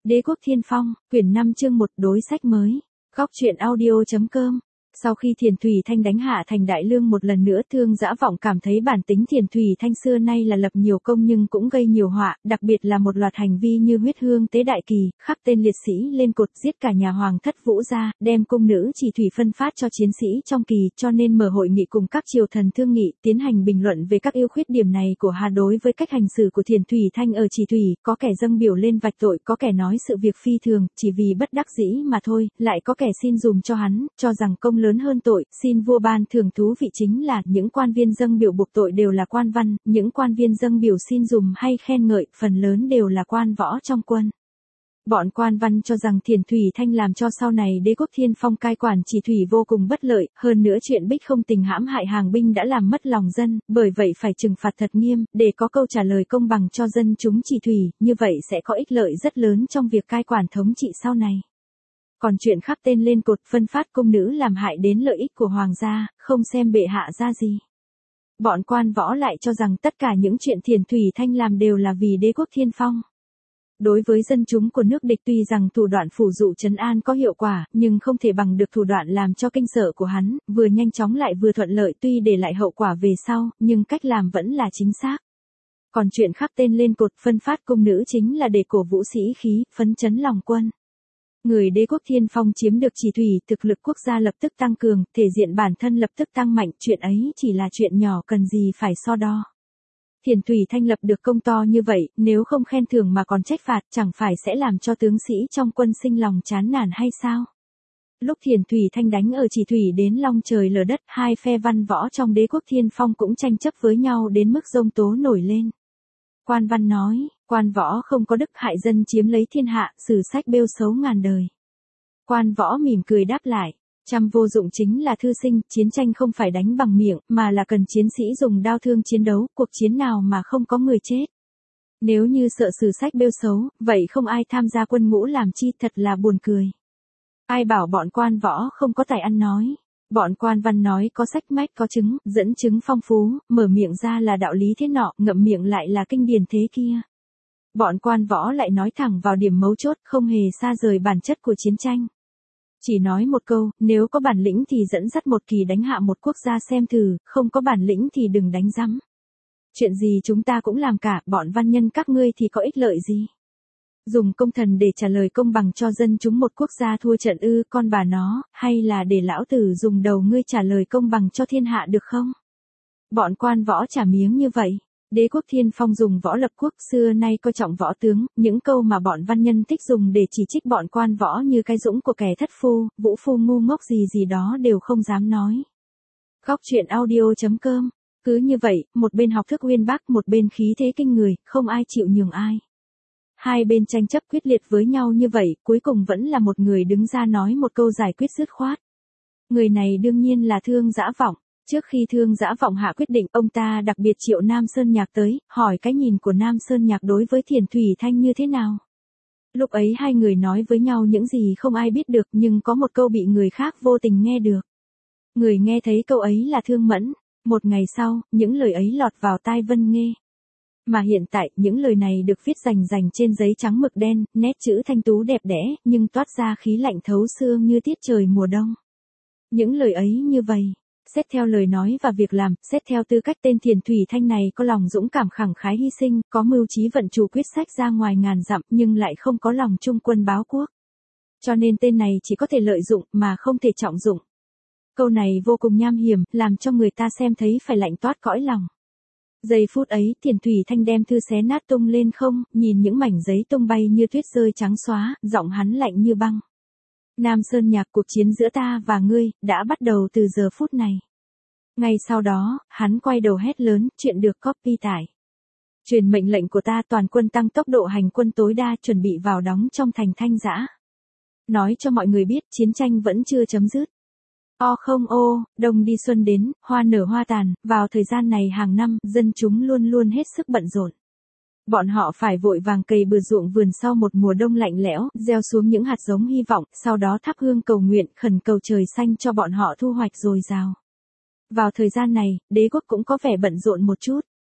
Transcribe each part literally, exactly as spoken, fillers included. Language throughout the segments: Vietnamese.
Đế quốc Thiên Phong, quyển năm chương một đối sách mới. Góc truyện audio.com. Sau khi Thiền Thủy Thanh đánh hạ thành Đại Lương một lần nữa, Thương Dã Vọng cảm thấy bản tính Thiền Thủy Thanh xưa nay là lập nhiều công nhưng cũng gây nhiều họa, đặc biệt là một loạt hành vi như huyết hương tế đại kỳ, khắc tên liệt sĩ lên cột, giết cả nhà hoàng thất Vũ gia, đem cung nữ chỉ thủy phân phát cho chiến sĩ trong kỳ, cho nên mở hội nghị cùng các triều thần thương nghị, tiến hành bình luận về các ưu khuyết điểm này của Hà đối với cách hành xử của Thiền Thủy Thanh ở chỉ thủy, có kẻ dâng biểu lên vạch tội, có kẻ nói sự việc phi thường, chỉ vì bất đắc dĩ mà thôi, lại có kẻ xin dùm cho hắn, cho rằng công lớn hơn tội, xin vua ban thưởng. Thú vị chính là, những quan viên dâng biểu buộc tội đều là quan văn, những quan viên dâng biểu xin dùm hay khen ngợi, phần lớn đều là quan võ trong quân. Bọn quan văn cho rằng Thiền Thủy Thanh làm cho sau này đế quốc Thiên Phong cai quản chỉ thủy vô cùng bất lợi, hơn nữa chuyện Bích không tình hãm hại hàng binh đã làm mất lòng dân, bởi vậy phải trừng phạt thật nghiêm, để có câu trả lời công bằng cho dân chúng chỉ thủy, như vậy sẽ có ích lợi rất lớn trong việc cai quản thống trị sau này. Còn chuyện khắc tên lên cột phân phát cung nữ làm hại đến lợi ích của hoàng gia, không xem bệ hạ ra gì. Bọn quan võ lại cho rằng tất cả những chuyện Thiền Thủy Thanh làm đều là vì đế quốc Thiên Phong. Đối với dân chúng của nước địch, tuy rằng thủ đoạn phủ dụ trấn an có hiệu quả, nhưng không thể bằng được thủ đoạn làm cho kinh sợ của hắn, vừa nhanh chóng lại vừa thuận lợi, tuy để lại hậu quả về sau, nhưng cách làm vẫn là chính xác. Còn chuyện khắc tên lên cột phân phát cung nữ chính là để cổ vũ sĩ khí, phấn chấn lòng quân. Người đế quốc Thiên Phong chiếm được chỉ thủy, thực lực quốc gia lập tức tăng cường, thể diện bản thân lập tức tăng mạnh, chuyện ấy chỉ là chuyện nhỏ cần gì phải so đo. Thiền Thủy Thanh lập được công to như vậy, nếu không khen thưởng mà còn trách phạt, chẳng phải sẽ làm cho tướng sĩ trong quân sinh lòng chán nản hay sao? Lúc Thiền Thủy Thanh đánh ở chỉ thủy đến long trời lở đất, hai phe văn võ trong đế quốc Thiên Phong cũng tranh chấp với nhau đến mức giông tố nổi lên. Quan văn nói, quan võ không có đức hại dân chiếm lấy thiên hạ, sử sách bêu xấu ngàn đời. Quan võ mỉm cười đáp lại, trăm vô dụng chính là thư sinh, chiến tranh không phải đánh bằng miệng, mà là cần chiến sĩ dùng đao thương chiến đấu, cuộc chiến nào mà không có người chết. Nếu như sợ sử sách bêu xấu, vậy không ai tham gia quân ngũ làm chi, thật là buồn cười. Ai bảo bọn quan võ không có tài ăn nói. Bọn quan văn nói có sách mách có chứng, dẫn chứng phong phú, mở miệng ra là đạo lý thế nọ, ngậm miệng lại là kinh điển thế kia. Bọn quan võ lại nói thẳng vào điểm mấu chốt, không hề xa rời bản chất của chiến tranh. Chỉ nói một câu, nếu có bản lĩnh thì dẫn dắt một kỳ đánh hạ một quốc gia xem thử, không có bản lĩnh thì đừng đánh rắm. Chuyện gì chúng ta cũng làm cả, bọn văn nhân các ngươi thì có ích lợi gì? Dùng công thần để trả lời công bằng cho dân chúng một quốc gia thua trận ư, con bà nó, hay là để lão tử dùng đầu ngươi trả lời công bằng cho thiên hạ được không? Bọn quan võ trả miếng như vậy. Đế quốc Thiên Phong dùng võ lập quốc, xưa nay coi trọng võ tướng, những câu mà bọn văn nhân thích dùng để chỉ trích bọn quan võ như cái dũng của kẻ thất phu, vũ phu ngu ngốc gì gì đó đều không dám nói. Góc truyện audio.com. Cứ như vậy, một bên học thức uyên bác, một bên khí thế kinh người, không ai chịu nhường ai. Hai bên tranh chấp quyết liệt với nhau như vậy, cuối cùng vẫn là một người đứng ra nói một câu giải quyết dứt khoát. Người này đương nhiên là Thương Dã Vọng. Trước khi Thương Dã Vọng hạ quyết định, ông ta đặc biệt triệu Nam Sơn Nhạc tới, hỏi cái nhìn của Nam Sơn Nhạc đối với Thiền Thủy Thanh như thế nào. Lúc ấy hai người nói với nhau những gì không ai biết được, nhưng có một câu bị người khác vô tình nghe được. Người nghe thấy câu ấy là Thương Mẫn. Một ngày sau, những lời ấy lọt vào tai Vân Nghê. Mà hiện tại, những lời này được viết rành rành trên giấy trắng mực đen, nét chữ thanh tú đẹp đẽ, nhưng toát ra khí lạnh thấu xương như tiết trời mùa đông. Những lời ấy như vậy, xét theo lời nói và việc làm, xét theo tư cách tên Thiền Thủy Thanh này có lòng dũng cảm khẳng khái hy sinh, có mưu trí vận chủ quyết sách ra ngoài ngàn dặm, nhưng lại không có lòng trung quân báo quốc. Cho nên tên này chỉ có thể lợi dụng, mà không thể trọng dụng. Câu này vô cùng nham hiểm, làm cho người ta xem thấy phải lạnh toát cõi lòng. Giây phút ấy, Thiền Thủy Thanh đem thư xé nát tung lên không, nhìn những mảnh giấy tung bay như tuyết rơi trắng xóa, giọng hắn lạnh như băng. Nam Sơn Nhạc, cuộc chiến giữa ta và ngươi, đã bắt đầu từ giờ phút này. Ngay sau đó, hắn quay đầu hét lớn, chuyện được copy tải. Truyền mệnh lệnh của ta, toàn quân tăng tốc độ hành quân tối đa, chuẩn bị vào đóng trong thành Thanh Giã. Nói cho mọi người biết, chiến tranh vẫn chưa chấm dứt. O không ô, đông đi xuân đến, hoa nở hoa tàn, vào thời gian này hàng năm, dân chúng luôn luôn hết sức bận rộn. Bọn họ phải vội vàng cày bừa ruộng vườn sau một mùa đông lạnh lẽo, gieo xuống những hạt giống hy vọng, sau đó thắp hương cầu nguyện, khẩn cầu trời xanh cho bọn họ thu hoạch dồi dào. Vào thời gian này, đế quốc cũng có vẻ bận rộn một chút.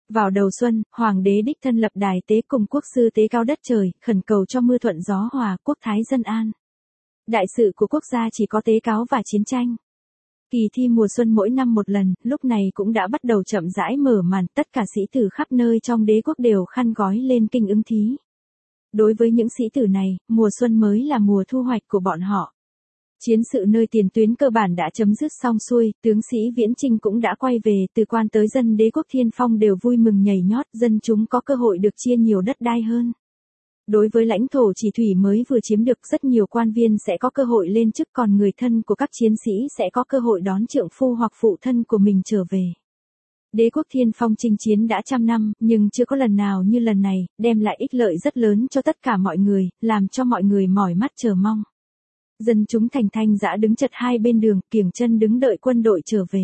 Vào đầu xuân, hoàng đế đích thân lập đài tế cùng quốc sư tế cao đất trời, khẩn cầu cho mưa thuận gió hòa, quốc thái dân an. Đại sự của quốc gia chỉ có tế cáo và chiến tranh. Kỳ thi mùa xuân mỗi năm một lần, lúc này cũng đã bắt đầu chậm rãi mở màn, tất cả sĩ tử khắp nơi trong đế quốc đều khăn gói lên kinh ứng thí. Đối với những sĩ tử này, mùa xuân mới là mùa thu hoạch của bọn họ. Chiến sự nơi tiền tuyến cơ bản đã chấm dứt xong xuôi, tướng sĩ Viễn Chinh cũng đã quay về, từ quan tới dân đế quốc Thiên Phong đều vui mừng nhảy nhót, dân chúng có cơ hội được chia nhiều đất đai hơn. Đối với lãnh thổ chỉ thủy mới vừa chiếm được, rất nhiều quan viên sẽ có cơ hội lên chức, còn người thân của các chiến sĩ sẽ có cơ hội đón trượng phu hoặc phụ thân của mình trở về. Đế quốc Thiên Phong chinh chiến đã trăm năm, nhưng chưa có lần nào như lần này, đem lại ích lợi rất lớn cho tất cả mọi người, làm cho mọi người mỏi mắt chờ mong. Dân chúng thành thanh dã đứng chật hai bên đường, kiểng chân đứng đợi quân đội trở về.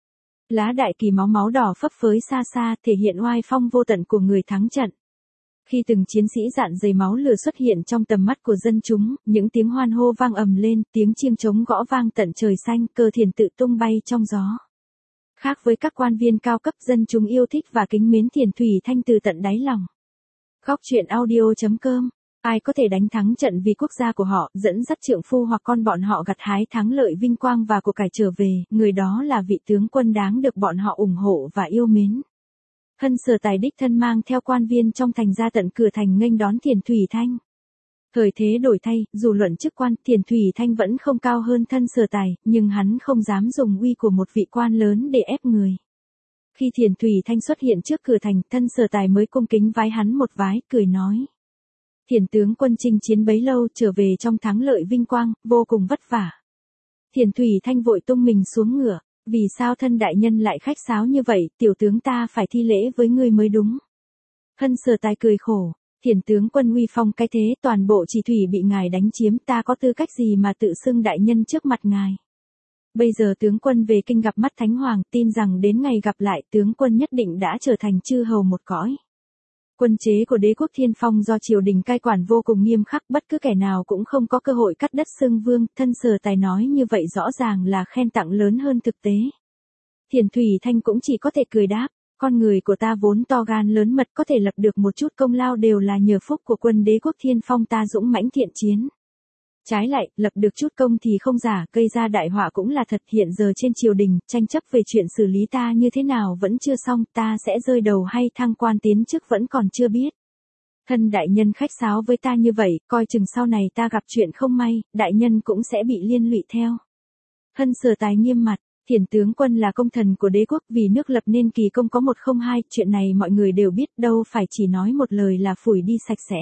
Lá đại kỳ máu máu đỏ phấp phới xa xa, thể hiện oai phong vô tận của người thắng trận. Khi từng chiến sĩ dạn dày máu lửa xuất hiện trong tầm mắt của dân chúng, những tiếng hoan hô vang ầm lên, tiếng chiêng trống gõ vang tận trời xanh, cờ thiền tự tung bay trong gió. Khác với các quan viên cao cấp, dân chúng yêu thích và kính mến Thiền Thủy Thanh từ tận đáy lòng. Góc truyện audio chấm com. Ai có thể đánh thắng trận vì quốc gia của họ, dẫn dắt trượng phu hoặc con bọn họ gặt hái thắng lợi vinh quang và của cải trở về, người đó là vị tướng quân đáng được bọn họ ủng hộ và yêu mến. Hân Sở Tài đích thân mang theo quan viên trong thành ra tận cửa thành nghênh đón Thiền Thủy Thanh. Thời thế đổi thay, dù luận chức quan, Thiền Thủy Thanh vẫn không cao hơn Thân Sở Tài, nhưng hắn không dám dùng uy của một vị quan lớn để ép người. Khi Thiền Thủy Thanh xuất hiện trước cửa thành, Thân Sở Tài mới cung kính vái hắn một vái, cười nói: Thiền tướng quân chinh chiến bấy lâu, trở về trong thắng lợi vinh quang, vô cùng vất vả. Thiền Thủy Thanh vội tung mình xuống ngựa: Vì sao thân đại nhân lại khách sáo như vậy, tiểu tướng ta phải thi lễ với ngươi mới đúng. Hân Sở Tài cười khổ: Thiền tướng quân uy phong cái thế, toàn bộ chỉ thủy bị ngài đánh chiếm, ta có tư cách gì mà tự xưng đại nhân trước mặt ngài. Bây giờ tướng quân về kinh gặp mắt Thánh Hoàng, tin rằng đến ngày gặp lại, tướng quân nhất định đã trở thành chư hầu một cõi. Quân chế của đế quốc Thiên Phong do triều đình cai quản vô cùng nghiêm khắc, bất cứ kẻ nào cũng không có cơ hội cắt đất xưng vương. Thân Sở Tài nói như vậy rõ ràng là khen tặng lớn hơn thực tế. Thiền Thủy Thanh cũng chỉ có thể cười đáp: Con người của ta vốn to gan lớn mật, có thể lập được một chút công lao đều là nhờ phúc của quân đế quốc Thiên Phong ta dũng mãnh thiện chiến. Trái lại, lập được chút công thì không giả, gây ra đại họa cũng là thật. Hiện giờ trên triều đình, tranh chấp về chuyện xử lý ta như thế nào vẫn chưa xong, ta sẽ rơi đầu hay thăng quan tiến chức vẫn còn chưa biết. Thân đại nhân khách sáo với ta như vậy, coi chừng sau này ta gặp chuyện không may, đại nhân cũng sẽ bị liên lụy theo. Hân Sở Tài nghiêm mặt: Thiền tướng quân là công thần của đế quốc, vì nước lập nên kỳ công có một không hai, chuyện này mọi người đều biết, đâu phải chỉ nói một lời là phủi đi sạch sẽ.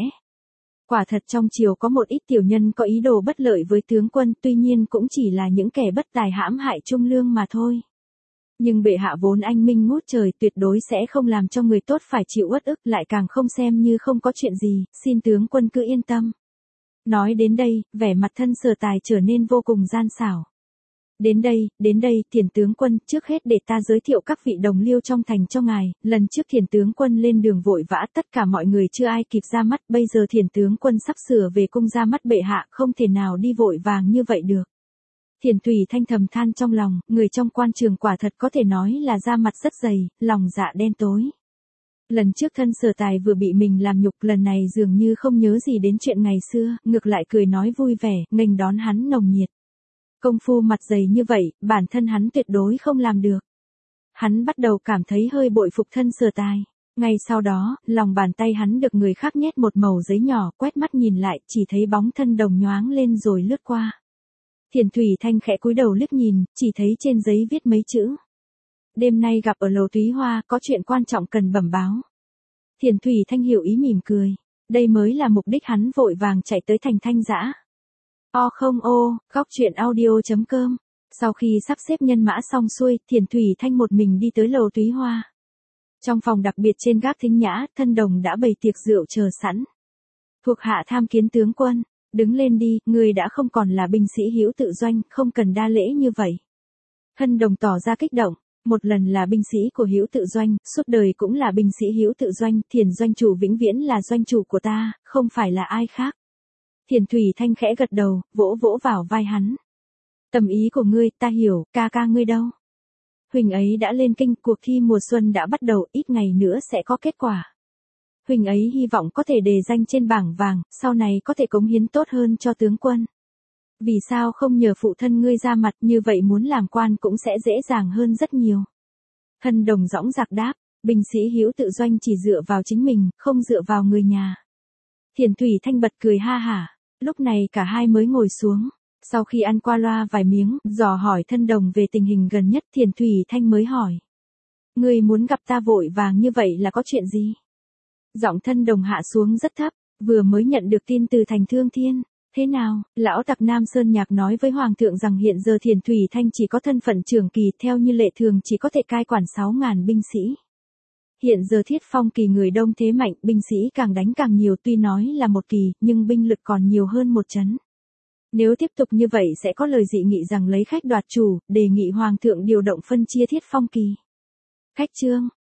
Quả thật trong triều có một ít tiểu nhân có ý đồ bất lợi với tướng quân, tuy nhiên cũng chỉ là những kẻ bất tài hãm hại trung lương mà thôi. Nhưng bệ hạ vốn anh minh ngút trời, tuyệt đối sẽ không làm cho người tốt phải chịu uất ức, lại càng không xem như không có chuyện gì, xin tướng quân cứ yên tâm. Nói đến đây, vẻ mặt Thân Sở Tài trở nên vô cùng gian xảo. Đến đây, đến đây, Thiền tướng quân, trước hết để ta giới thiệu các vị đồng liêu trong thành cho ngài. Lần trước Thiền tướng quân lên đường vội vã, tất cả mọi người chưa ai kịp ra mắt, bây giờ Thiền tướng quân sắp sửa về cung ra mắt bệ hạ, không thể nào đi vội vàng như vậy được. Thiền Thủy Thanh thầm than trong lòng, người trong quan trường quả thật có thể nói là da mặt rất dày, lòng dạ đen tối. Lần trước Thân Sở Tài vừa bị mình làm nhục, lần này dường như không nhớ gì đến chuyện ngày xưa, ngược lại cười nói vui vẻ, nghênh đón hắn nồng nhiệt. Công phu mặt dày như vậy, bản thân hắn tuyệt đối không làm được. Hắn bắt đầu cảm thấy hơi bội phục Thân Sở Tài. Ngay sau đó, lòng bàn tay hắn được người khác nhét một mẩu giấy nhỏ, quét mắt nhìn lại, chỉ thấy bóng thân đồng nhoáng lên rồi lướt qua. Thiền Thủy Thanh khẽ cúi đầu liếc nhìn, chỉ thấy trên giấy viết mấy chữ: Đêm nay gặp ở lầu Túy Hoa, có chuyện quan trọng cần bẩm báo. Thiền Thủy Thanh hiểu ý mỉm cười. Đây mới là mục đích hắn vội vàng chạy tới thành Thanh Dã. O không ô, góc truyện audio chấm com. Sau khi sắp xếp nhân mã xong xuôi, Thiền Thủy Thanh một mình đi tới lầu Túy Hoa. Trong phòng đặc biệt trên gác thính nhã, Thân Đồng đã bày tiệc rượu chờ sẵn. Thuộc hạ tham kiến tướng quân. Đứng lên đi, người đã không còn là binh sĩ hữu tự doanh, không cần đa lễ như vậy. Thân Đồng tỏ ra kích động. Một lần là binh sĩ của hữu tự doanh, suốt đời cũng là binh sĩ hữu tự doanh, Thiền doanh chủ vĩnh viễn là doanh chủ của ta, không phải là ai khác. Thiền Thủy Thanh khẽ gật đầu, vỗ vỗ vào vai hắn. Tầm ý của ngươi, ta hiểu, ca ca ngươi đâu? Huynh ấy đã lên kinh, cuộc thi mùa xuân đã bắt đầu, ít ngày nữa sẽ có kết quả. Huynh ấy hy vọng có thể đề danh trên bảng vàng, sau này có thể cống hiến tốt hơn cho tướng quân. Vì sao không nhờ phụ thân ngươi ra mặt, như vậy muốn làm quan cũng sẽ dễ dàng hơn rất nhiều. Hân Đồng dõng dạc đáp, binh sĩ hữu tự doanh chỉ dựa vào chính mình, không dựa vào người nhà. Thiền Thủy Thanh bật cười ha hả, lúc này cả hai mới ngồi xuống. Sau khi ăn qua loa vài miếng, dò hỏi Thân Đồng về tình hình gần nhất, Thiền Thủy Thanh mới hỏi. Ngươi muốn gặp ta vội vàng như vậy là có chuyện gì? Giọng Thân Đồng hạ xuống rất thấp, vừa mới nhận được tin từ thành Thương Thiên. Thế nào, lão tặc Nam Sơn Nhạc nói với Hoàng thượng rằng hiện giờ Thiền Thủy Thanh chỉ có thân phận trưởng kỳ, theo như lệ thường chỉ có thể cai quản sáu ngàn binh sĩ. Hiện giờ Thiết Phong kỳ người đông thế mạnh, binh sĩ càng đánh càng nhiều, tuy nói là một kỳ, nhưng binh lực còn nhiều hơn một trấn. Nếu tiếp tục như vậy sẽ có lời dị nghị rằng lấy khách đoạt chủ, đề nghị Hoàng thượng điều động phân chia Thiết Phong kỳ. Khách trương,